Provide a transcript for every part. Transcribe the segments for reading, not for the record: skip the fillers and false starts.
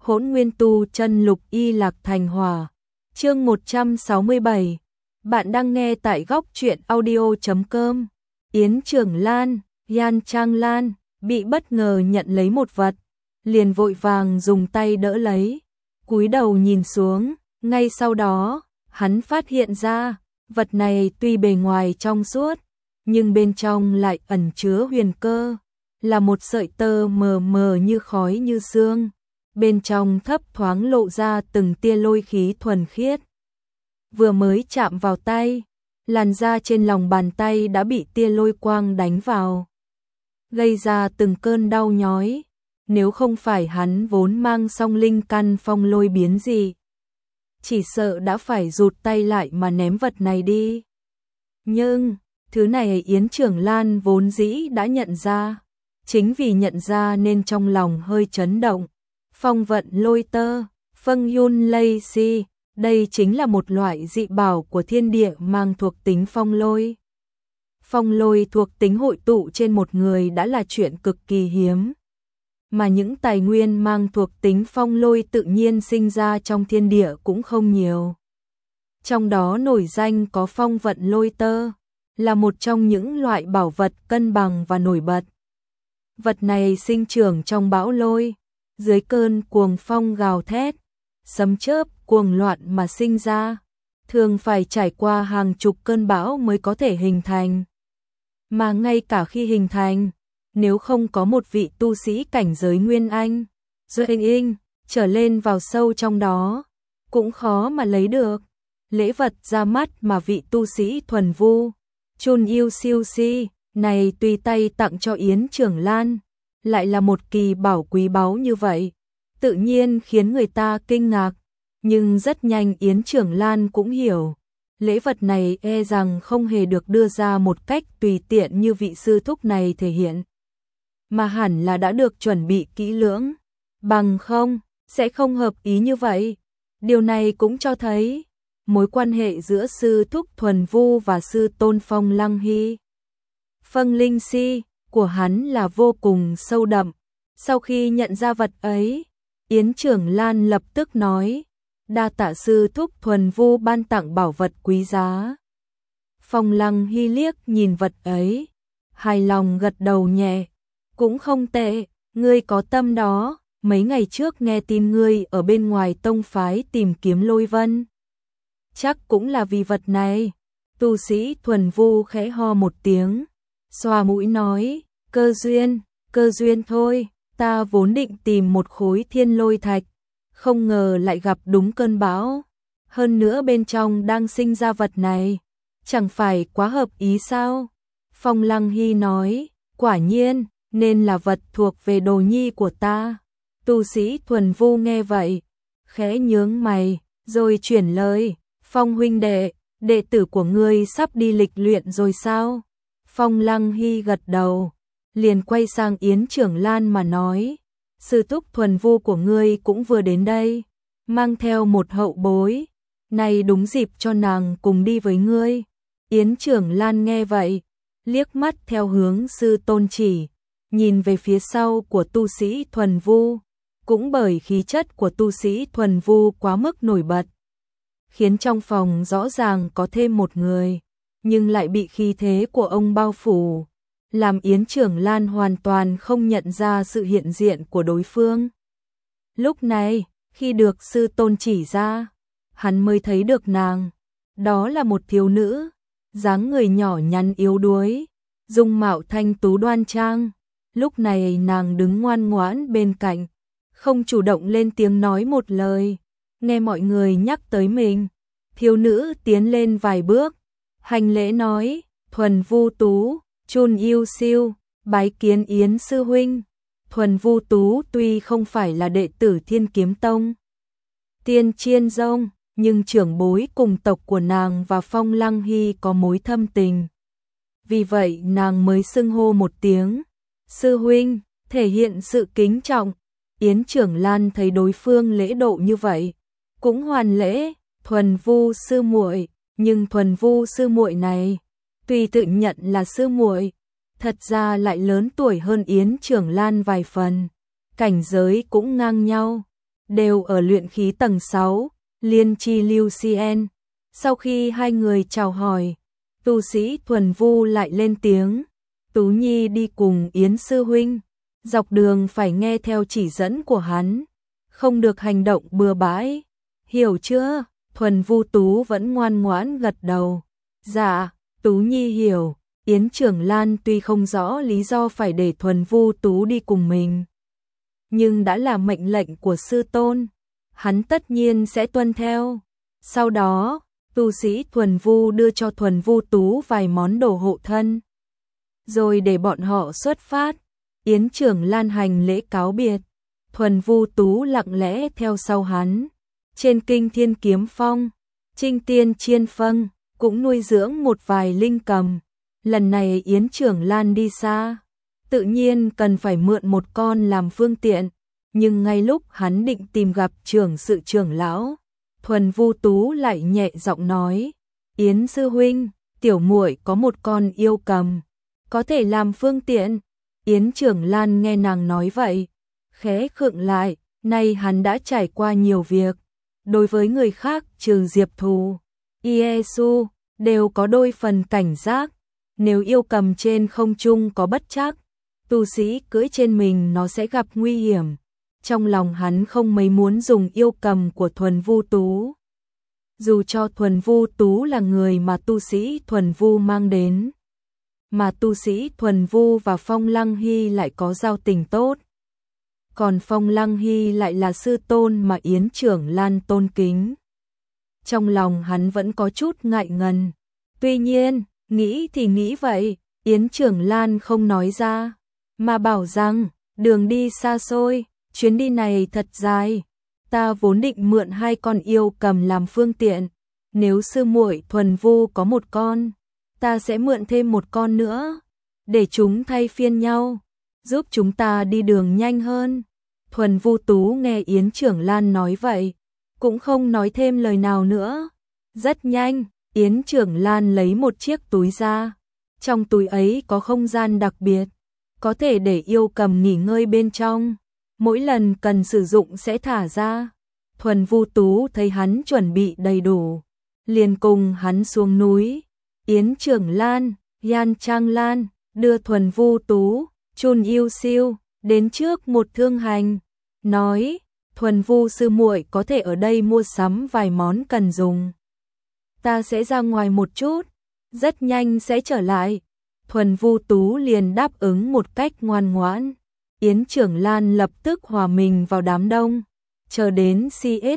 Hỗn Nguyên Tu Chân Lục Y Lạc Thành Hỏa. Chương 167. Bạn đang nghe tại góc truyện audio.com. Yến Trưởng Lan, Yan Trang Lan bị bất ngờ nhận lấy một vật, liền vội vàng dùng tay đỡ lấy, cúi đầu nhìn xuống, ngay sau đó, hắn phát hiện ra, vật này tuy bề ngoài trong suốt, nhưng bên trong lại ẩn chứa huyền cơ, là một sợi tơ mờ mờ như khói như sương, bên trong thấp thoáng lộ ra từng tia lôi khí thuần khiết. Vừa mới chạm vào tay, làn da trên lòng bàn tay đã bị tia lôi quang đánh vào, gây ra từng cơn đau nhói, nếu không phải hắn vốn mang song linh căn phong lôi biến gì, chỉ sợ đã phải rụt tay lại mà ném vật này đi. Nhưng, thứ này Yến Trưởng Lan vốn dĩ đã nhận ra, chính vì nhận ra nên trong lòng hơi chấn động. Phong vận lôi tơ, Phâng Yun Lay Si, đây chính là một loại dị bảo của thiên địa mang thuộc tính phong lôi. Phong lôi thuộc tính hội tụ trên một người đã là chuyện cực kỳ hiếm. Mà những tài nguyên mang thuộc tính phong lôi tự nhiên sinh ra trong thiên địa cũng không nhiều. Trong đó nổi danh có phong vận lôi tơ, là một trong những loại bảo vật cân bằng và nổi bật. Vật này sinh trưởng trong bão lôi, dưới cơn cuồng phong gào thét, sấm chớp cuồng loạn mà sinh ra, thường phải trải qua hàng chục cơn bão mới có thể hình thành. Mà ngay cả khi hình thành, nếu không có một vị tu sĩ cảnh giới Nguyên Anh, Duyên trở lên vào sâu trong đó, cũng khó mà lấy được. Lễ vật ra mắt mà vị tu sĩ thuần vu, Chun Yêu Siêu Si, này tùy tay tặng cho Yến Trưởng Lan, lại là một kỳ bảo quý báu như vậy, tự nhiên khiến người ta kinh ngạc, nhưng rất nhanh Yến Trưởng Lan cũng hiểu, lễ vật này e rằng không hề được đưa ra một cách tùy tiện như vị sư thúc này thể hiện, mà hẳn là đã được chuẩn bị kỹ lưỡng, bằng không, sẽ không hợp ý như vậy. Điều này cũng cho thấy, mối quan hệ giữa sư thúc thuần vu và sư tôn Phong Lăng Hy, Phâng Linh Si, của hắn là vô cùng sâu đậm. Sau khi nhận ra vật ấy, Yến Trưởng Lan lập tức nói, đa tạ sư thúc thuần vu ban tặng bảo vật quý giá. Phong Lăng Hy liếc nhìn vật ấy, hài lòng gật đầu nhẹ, cũng không tệ, ngươi có tâm đó, mấy ngày trước nghe tin ngươi ở bên ngoài tông phái tìm kiếm lôi vân. Chắc cũng là vì vật này. Tu sĩ thuần vu khẽ ho một tiếng, xoa mũi nói, cơ duyên thôi, ta vốn định tìm một khối thiên lôi thạch, không ngờ lại gặp đúng cơn bão, hơn nữa bên trong đang sinh ra vật này, chẳng phải quá hợp ý sao? Phong Lăng Hy nói, quả nhiên, nên là vật thuộc về đồ nhi của ta. Tu sĩ thuần vu nghe vậy, khẽ nhướng mày, rồi chuyển lời, Phong huynh đệ, đệ tử của ngươi sắp đi lịch luyện rồi sao? Phong Lăng Hy gật đầu, liền quay sang Yến Trưởng Lan mà nói, sư thúc thuần vu của ngươi cũng vừa đến đây, mang theo một hậu bối, này đúng dịp cho nàng cùng đi với ngươi. Yến Trưởng Lan nghe vậy, liếc mắt theo hướng sư tôn chỉ, nhìn về phía sau của tu sĩ thuần vu, cũng bởi khí chất của tu sĩ thuần vu quá mức nổi bật, khiến trong phòng rõ ràng có thêm một người, nhưng lại bị khí thế của ông bao phủ, làm Yến Trưởng Lan hoàn toàn không nhận ra sự hiện diện của đối phương. Lúc này, khi được sư tôn chỉ ra, hắn mới thấy được nàng, đó là một thiếu nữ, dáng người nhỏ nhắn yếu đuối, dung mạo thanh tú đoan trang. Lúc này nàng đứng ngoan ngoãn bên cạnh, không chủ động lên tiếng nói một lời, nghe mọi người nhắc tới mình. Thiếu nữ tiến lên vài bước, hành lễ nói, thuần vu tú, Chun Yêu Siêu, bái kiến Yến sư huynh. Thuần vu tú tuy không phải là đệ tử Thiên Kiếm Tông, Tiên Chiên Dông, nhưng trưởng bối cùng tộc của nàng và Phong Lăng Hy có mối thâm tình. Vì vậy nàng mới xưng hô một tiếng, sư huynh, thể hiện sự kính trọng. Yến Trưởng Lan thấy đối phương lễ độ như vậy, cũng hoàn lễ, thuần vu sư muội, nhưng thuần vu sư muội này, tuy tự nhận là sư muội, thật ra lại lớn tuổi hơn Yến Trưởng Lan vài phần, cảnh giới cũng ngang nhau. đều ở luyện khí tầng 6, Liên Chi Lưu Cien. Sau khi hai người chào hỏi, tu sĩ Thuần Vu lại lên tiếng, Tú Nhi đi cùng Yến sư huynh, dọc đường phải nghe theo chỉ dẫn của hắn, không được hành động bừa bãi, hiểu chưa? Thuần Vu Tú vẫn ngoan ngoãn gật đầu. Dạ, Tú Nhi hiểu. Yến Trưởng Lan tuy không rõ lý do phải để Thuần Vu Tú đi cùng mình, nhưng đã là mệnh lệnh của sư tôn, hắn tất nhiên sẽ tuân theo. Sau đó, tu sĩ Thuần Vu đưa cho Thuần Vu Tú vài món đồ hộ thân, rồi để bọn họ xuất phát. Yến Trưởng Lan hành lễ cáo biệt, Thuần Vu Tú lặng lẽ theo sau hắn. Trên Kinh Thiên Kiếm Phong, Trinh Tiên Chiên Phân cũng nuôi dưỡng một vài linh cầm. Lần này Yến Trưởng Lan đi xa, tự nhiên cần phải mượn một con làm phương tiện, nhưng ngay lúc hắn định tìm gặp trưởng sự trưởng lão, Thuần Vu Tú lại nhẹ giọng nói, Yến sư huynh, tiểu muội có một con yêu cầm, có thể làm phương tiện. Yến Trưởng Lan nghe nàng nói vậy, khẽ khựng lại, nay hắn đã trải qua nhiều việc, đối với người khác trừ Diệp Thù, Iesu, đều có đôi phần cảnh giác. Nếu yêu cầm trên không trung có bất trắc, tu sĩ cưỡi trên mình nó sẽ gặp nguy hiểm. Trong lòng hắn không mấy muốn dùng yêu cầm của Thuần Vu Tú. Dù cho Thuần Vu Tú là người mà tu sĩ Thuần Vu mang đến, mà tu sĩ Thuần Vu và Phong Lăng Hy lại có giao tình tốt. Còn Phong Lăng Hy lại là sư tôn mà Yến Trưởng Lan tôn kính. Trong lòng hắn vẫn có chút ngại ngần. Tuy nhiên, nghĩ thì nghĩ vậy, Yến Trưởng Lan không nói ra, mà bảo rằng, đường đi xa xôi, chuyến đi này thật dài, ta vốn định mượn hai con yêu cầm làm phương tiện, nếu sư muội Thuần Vu có một con, ta sẽ mượn thêm một con nữa, để chúng thay phiên nhau, giúp chúng ta đi đường nhanh hơn. Thuần Vu Tú nghe Yến Trưởng Lan nói vậy, cũng không nói thêm lời nào nữa. Rất nhanh, Yến Trưởng Lan lấy một chiếc túi ra, trong túi ấy có không gian đặc biệt, có thể để yêu cầm nghỉ ngơi bên trong, mỗi lần cần sử dụng sẽ thả ra. Thuần Vu Tú thấy hắn chuẩn bị đầy đủ, liền cùng hắn xuống núi. Yến Trưởng Lan, Yan Trang Lan đưa Thuần Vu Tú, Chun Yêu Siêu đến trước một thương hành, nói, Thuần Vu sư muội có thể ở đây mua sắm vài món cần dùng. Ta sẽ ra ngoài một chút, rất nhanh sẽ trở lại. Thuần Vu Tú liền đáp ứng một cách ngoan ngoãn. Yến Trưởng Lan lập tức hòa mình vào đám đông, chờ đến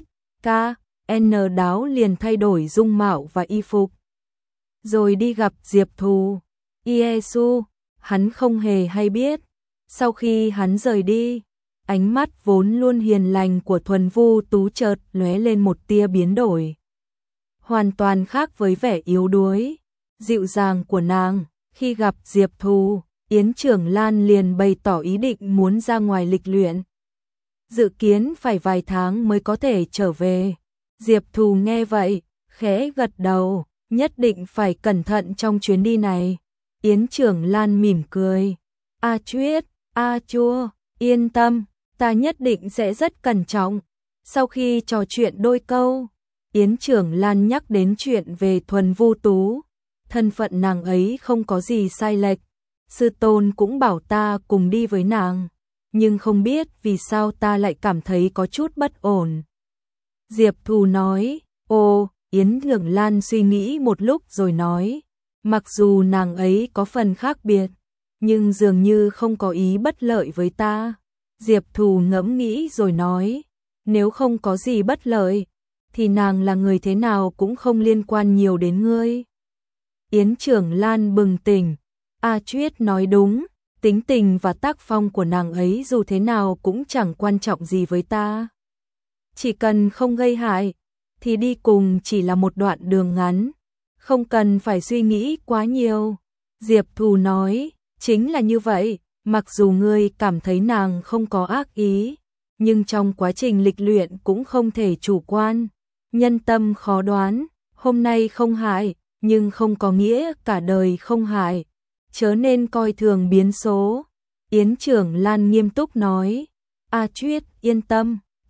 CSKN đáo liền thay đổi dung mạo và y phục, rồi đi gặp Diệp Thù, Iesu. Hắn không hề hay biết, sau khi hắn rời đi, ánh mắt vốn luôn hiền lành của Thuần Vu Tú chợt lóe lên một tia biến đổi, hoàn toàn khác với vẻ yếu đuối, dịu dàng của nàng. Khi gặp Diệp Thù, Yến Trưởng Lan liền bày tỏ ý định muốn ra ngoài lịch luyện, dự kiến phải vài tháng mới có thể trở về. Diệp Thù nghe vậy, khẽ gật đầu, nhất định phải cẩn thận trong chuyến đi này. Yến Trưởng Lan mỉm cười, A Chuyết, A Chua, yên tâm, ta nhất định sẽ rất cẩn trọng. Sau khi trò chuyện đôi câu, Yến Trưởng Lan nhắc đến chuyện về Thuần Vu Tú, thân phận nàng ấy không có gì sai lệch, sư tôn cũng bảo ta cùng đi với nàng, nhưng không biết vì sao ta lại cảm thấy có chút bất ổn. Diệp Thù nói, ồ, Yến Trưởng Lan suy nghĩ một lúc rồi nói, mặc dù nàng ấy có phần khác biệt, nhưng dường như không có ý bất lợi với ta. Diệp Thù ngẫm nghĩ rồi nói, nếu không có gì bất lợi, thì nàng là người thế nào cũng không liên quan nhiều đến ngươi. Yến Trưởng Lan bừng tỉnh, A Chuyết nói đúng, tính tình và tác phong của nàng ấy dù thế nào cũng chẳng quan trọng gì với ta. Chỉ cần không gây hại, thì đi cùng chỉ là một đoạn đường ngắn, không cần phải suy nghĩ quá nhiều. Diệp Thù nói, chính là như vậy, mặc dù ngươi cảm thấy nàng không có ác ý, nhưng trong quá trình lịch luyện cũng không thể chủ quan, nhân tâm khó đoán, hôm nay không hại, nhưng không có nghĩa cả đời không hại, chớ nên coi thường biến số. Yến Trưởng Lan nghiêm túc nói, A Chuyết yên tâm,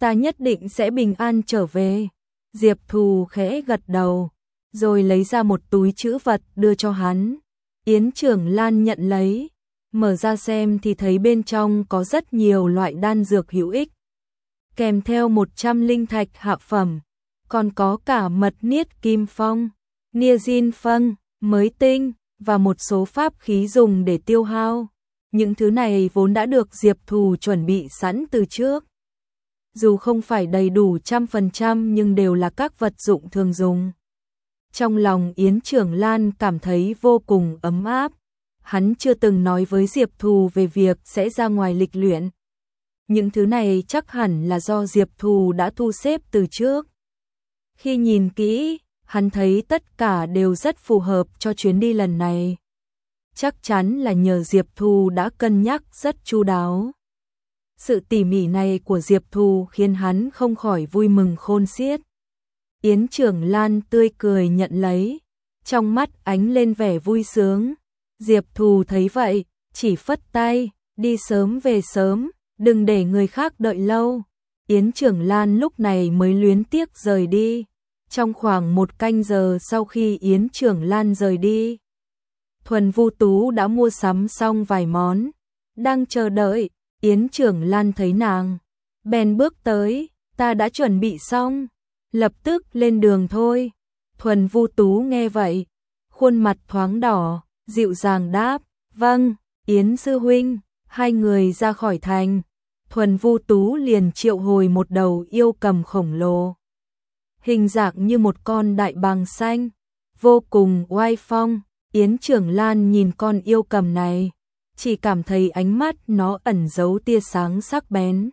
ta nhất định sẽ bình an trở về. Diệp Thù khẽ gật đầu, rồi lấy ra một túi trữ vật đưa cho hắn. Yến Trưởng Lan nhận lấy, mở ra xem thì thấy bên trong có rất nhiều loại đan dược hữu ích, kèm theo 100 linh thạch hạ phẩm, còn có cả mật niết kim phong, nia diên phân, mới tinh, và một số pháp khí dùng để tiêu hao. Những thứ này vốn đã được Diệp Thù chuẩn bị sẵn từ trước. Dù không phải đầy đủ 100% nhưng đều là các vật dụng thường dùng. Trong lòng Yến Trưởng Lan cảm thấy vô cùng ấm áp. Hắn chưa từng nói với Diệp Thù về việc sẽ ra ngoài lịch luyện. Những thứ này chắc hẳn là do Diệp Thù đã thu xếp từ trước. Khi nhìn kỹ, hắn thấy tất cả đều rất phù hợp cho chuyến đi lần này. Chắc chắn là nhờ Diệp Thù đã cân nhắc rất chu đáo. Sự tỉ mỉ này của Diệp Thù khiến hắn không khỏi vui mừng khôn xiết. Yến Trưởng Lan tươi cười nhận lấy, trong mắt ánh lên vẻ vui sướng. Diệp Thù thấy vậy, chỉ phất tay, đi sớm về sớm, đừng để người khác đợi lâu. Yến Trưởng Lan lúc này mới luyến tiếc rời đi. Trong khoảng 1 canh giờ sau khi Yến Trưởng Lan rời đi, Thuần Vu Tú đã mua sắm xong vài món, đang chờ đợi. Yến Trưởng Lan thấy nàng, bèn bước tới, ta đã chuẩn bị xong, lập tức lên đường thôi. Thuần Vu Tú nghe vậy, khuôn mặt thoáng đỏ, dịu dàng đáp, vâng, Yến sư huynh. Hai người ra khỏi thành, Thuần Vu Tú liền triệu hồi một đầu yêu cầm khổng lồ, hình dạng như một con đại bàng xanh, vô cùng oai phong. Yến Trưởng Lan nhìn con yêu cầm này, chỉ cảm thấy ánh mắt nó ẩn giấu tia sáng sắc bén,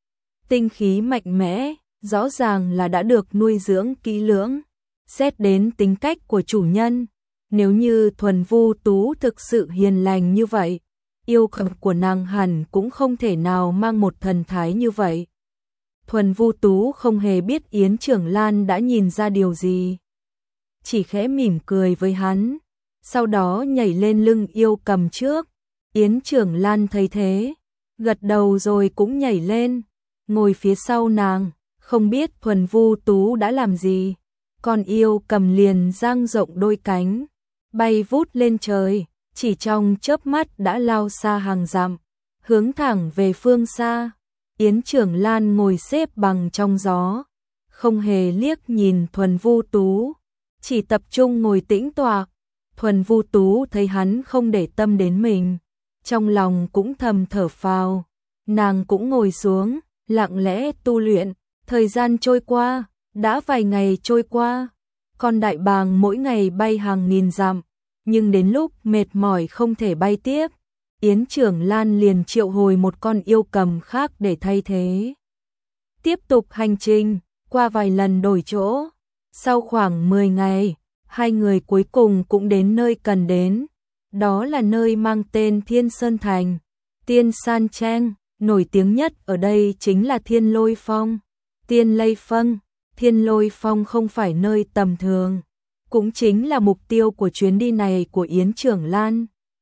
tinh khí mạnh mẽ, rõ ràng là đã được nuôi dưỡng kỹ lưỡng. Xét đến tính cách của chủ nhân, nếu như Thuần Vu Tú thực sự hiền lành như vậy, yêu cầm của nàng hẳn cũng không thể nào mang một thần thái như vậy. Thuần Vu Tú không hề biết Yến Trưởng Lan đã nhìn ra điều gì, chỉ khẽ mỉm cười với hắn, sau đó nhảy lên lưng yêu cầm trước. Yến Trưởng Lan thấy thế, gật đầu rồi cũng nhảy lên, ngồi phía sau nàng. Không biết Thuần Vu Tú đã làm gì, con yêu cầm liền dang rộng đôi cánh, bay vút lên trời, chỉ trong chớp mắt đã lao xa hàng dặm, hướng thẳng về phương xa. Yến Trưởng Lan ngồi xếp bằng trong gió, không hề liếc nhìn Thuần Vu Tú, chỉ tập trung ngồi tĩnh tọa. Thuần Vu Tú thấy hắn không để tâm đến mình, trong lòng cũng thầm thở phào, nàng cũng ngồi xuống, lặng lẽ tu luyện. Thời gian trôi qua, đã vài ngày trôi qua, con đại bàng mỗi ngày bay hàng nghìn dặm, nhưng đến lúc mệt mỏi không thể bay tiếp, Yến Trưởng Lan liền triệu hồi một con yêu cầm khác để thay thế. Tiếp tục hành trình, qua vài lần đổi chỗ, sau khoảng 10 ngày, hai người cuối cùng cũng đến nơi cần đến, đó là nơi mang tên Thiên Sơn Thành. Tiên San Trang, nổi tiếng nhất ở đây chính là Thiên Lôi Phong. Tiên Lây Phong, Thiên Lôi Phong không phải nơi tầm thường, cũng chính là mục tiêu của chuyến đi này của Yến Trưởng Lan.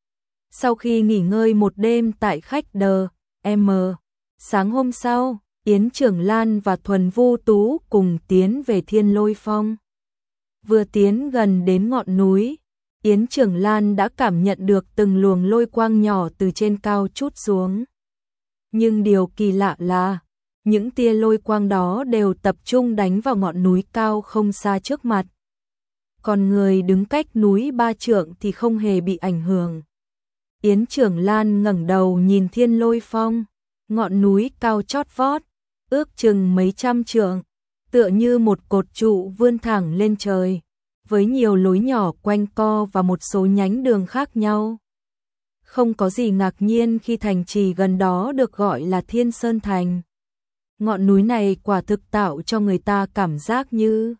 Sau khi nghỉ ngơi một đêm tại khách đờ M, sáng hôm sau, Yến Trưởng Lan và Thuần Vu Tú cùng tiến về Thiên Lôi Phong. Vừa tiến gần đến ngọn núi, Yến Trưởng Lan đã cảm nhận được từng luồng lôi quang nhỏ từ trên cao trút xuống. Nhưng điều kỳ lạ là, những tia lôi quang đó đều tập trung đánh vào ngọn núi cao không xa trước mặt. Còn người đứng cách núi 3 trượng thì không hề bị ảnh hưởng. Yến Trưởng Lan ngẩng đầu nhìn Thiên Lôi Phong, ngọn núi cao chót vót, ước chừng mấy trăm trượng, tựa như một cột trụ vươn thẳng lên trời, với nhiều lối nhỏ quanh co và một số nhánh đường khác nhau. Không có gì ngạc nhiên khi thành trì gần đó được gọi là Thiên Sơn Thành. Ngọn núi này quả thực tạo cho người ta cảm giác như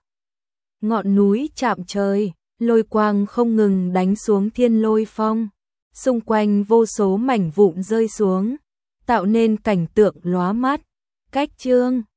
ngọn núi chạm trời, lôi quang không ngừng đánh xuống Thiên Lôi Phong, xung quanh vô số mảnh vụn rơi xuống, tạo nên cảnh tượng lóa mắt. Cách chương